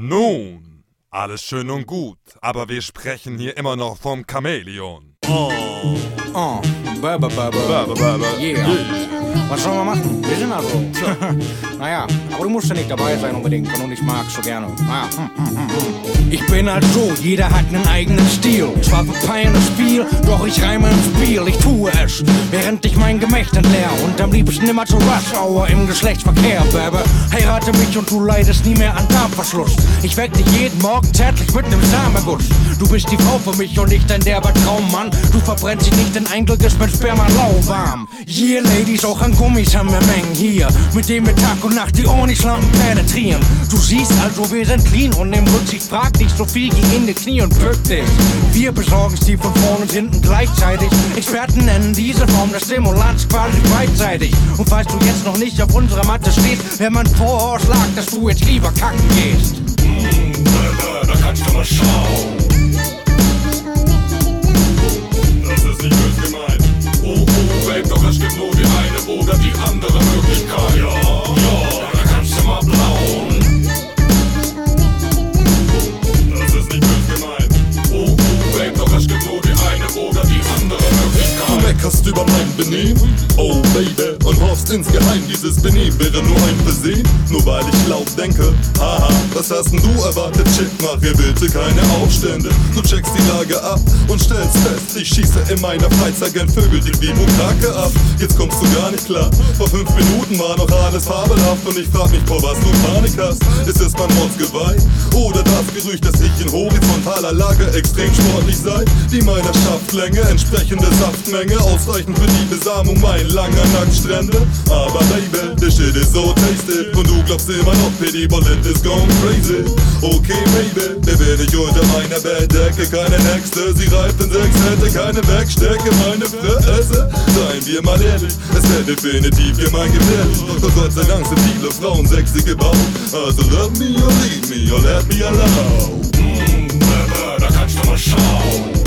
Nun, alles schön und gut, aber wir sprechen hier immer noch vom Chamäleon. Yeah. Was sollen wir machen? Wir sind also. Naja, aber du musst ja nicht dabei sein unbedingt, wenn du nicht magst, so gerne. Ich bin halt so, jeder hat einen eigenen Stil. Zwar verpeiltes Spiel, doch ich reime im Spiel. Ich tue es, während ich mein Gemächt entleer. Und am liebsten immer zu Rush Hour im Geschlechtsverkehr, Baby. Heirate mich und du leidest nie mehr an Darmverschluss. Ich weck dich jeden Morgen zärtlich mit nem Samenguss. Du bist die Frau für mich und nicht ein derber Traummann. Du verbrennst dich nicht, denn ein Glück ist mein Sperma lauwarm. Yeah, Ladies, auch an Gummis haben wir Mengen hier, mit dem wir Tag und Nacht die Ornischlampen penetrieren. Du siehst also, wir sind clean und nimm Rücksicht, frag nicht so viel, geh in die Knie und bück dich. Wir besorgen's dir von vorn und hinten gleichzeitig. Experten nennen diese Form des Stimulants quasi beidseitig. Und falls du jetzt noch nicht auf unserer Matte stehst, wäre mein Vorschlag, dass du jetzt lieber kacken gehst. Da kannst du mal schauen. Das ist nicht böse gemeint. Babe, doch es gibt nur die eine oder die andere Möglichkeit. Ja, da kannst du mal blauen. Das ist nicht böse gemeint. Babe, doch es gibt nur die eine oder die andere Möglichkeit. Du meckerst über mein Benehmen, oh Baby, und hoffst insgeheim, dieses Benehmen wäre nur ein Versehen. Nur weil ich laut denke, haha, was hast denn du erwartet, Chick? Mach hier bitte keine Aufstände. Du checkst die Lage ab und stellst fest, ich schieße in meiner Freizeit gern Vögel, die wie Bukake ab. Jetzt kommst du gar nicht klar, vor 5 Minuten war noch alles fabelhaft. Und ich frag mich, vor was du Panik hast. Ist es mein Mordsgeweih oder das Gerücht, dass ich in horizontaler Lage extrem sportlich sei? Die meiner Schaftlänge entsprechende Saftmenge, ausreichend für die Besamung mein langer Nacktstrände. Aber Baby, the shit is so tasty. Und du glaubst immer noch, Pity Bullet is gone crazy. Okay Baby, wer wär ich unter meiner Bettdecke? Keine Nächste, sie reift in 6, hätte keine Wegstecke, meine Fresse. Seien wir mal ehrlich, es wäre definitiv gemeingefährlich. Doch Gott sei Dank sind viele Frauen sexy gebaut. Also love me or leave me or let me alone. Da kannst du mal schauen.